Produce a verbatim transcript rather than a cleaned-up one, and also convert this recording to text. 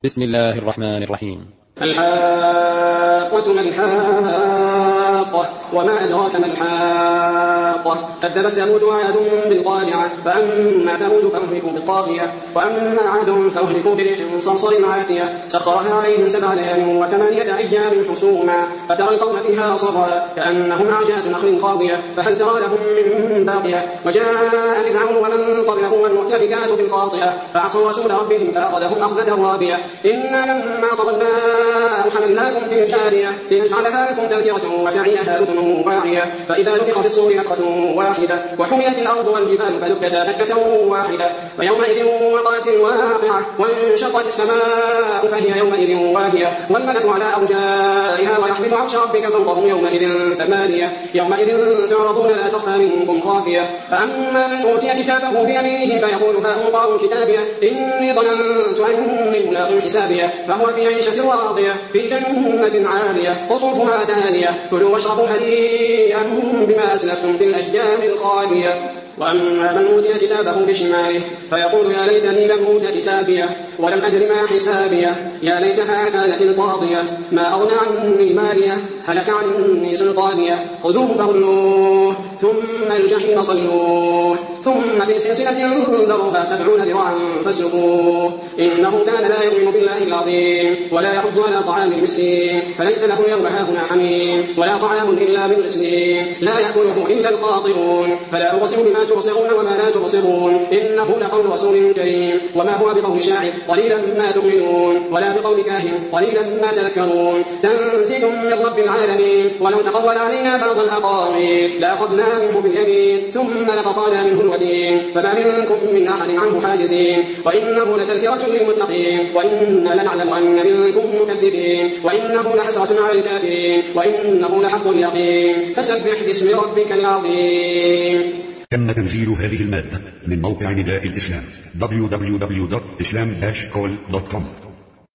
بسم الله الرحمن الرحيم. الحاقة ما الحاقة وما أدراك ما الحاقة كذبت ثمود وعاد بالقارعة فأما ثمود فأهلكوا بالطاغية وأما عاد فأهلكوا بريح صرصر عاتية سخرها عليهم سبع ليال وثمانية أيام حسوما فترى القوم فيها صرعا كأنهم أعجاز نخل خاوية فهل ترى لهم من باقية وجاء فرعون ومن قبله والمؤتفكات بالخاطئة فعصوا رسول ربهم فأخذهم أخذة رابية إنا لما طغى الماء حملناكم في الجارية لنجعلها لكم تذكرة وتعيها أذن واعية فإذا نفخ في الصور نفخة واحدة وحملت الأرض والجبال فدكتا دكة واحدة فيومئذ وقعت الواقعة وانشقت السماء فهي يومئذ واهية والملك على أرجائها ويحمل عرش ربك فوقهم يومئذ ثمانية يومئذ تعرضون لا تخفى منكم خافية فأما من أوتي كتابه بيمينه فيقول هاؤم اقرءوا كتابيه إني ظننت أني ملاق حسابيه فهو في عيشة راضية في جنة عالية قطوفها دانية كلوا واشربوا هنيئا بما أسلفتم في الأيام الخالية وأما من أوتي كتابه بشماله فيقول يا ليتني لم أوت كتابيه ولم أدر ما حسابيه يا ليتها كانت القاضية ما أغنى عني ماليه هلك عني سلطانيه خذوه فغلوه ثم الجحيم صلوه ثم في سلسلة ذرعها سبعون ذراعا فاسلكوه إنه كان لا يؤمن بالله العظيم ولا يحض على طعام المسكين فليس له يوم هاهنا حميم ولا طعام إلا من غسلين لا يأكله إلا الخاطئون فلا أقسم بما تبصرون وما لا تبصرون إنه لقول رسول كريم وما هو بقول شاعر قليلا ما تؤمنون ولا بقول كاهن قليلا ما تذكرون تنزيل من رب العالمين ولو تقول علينا بعض الأقاويل لأخذنا منه باليمين ثم لقطعنا منه الوتين فما منكم من أحد عنه حاجزين وإنه لتذكرة للمتقين وإنا لنعلم أن منكم مكذبين وإنه لحسرة على الكافرين وإنه لحق اليقين فسبح باسم ربك العظيم. تم تنزيل هذه المادة من موقع نداء الإسلام دبليو دبليو دبليو دوت إسلام داش كول دوت كوم.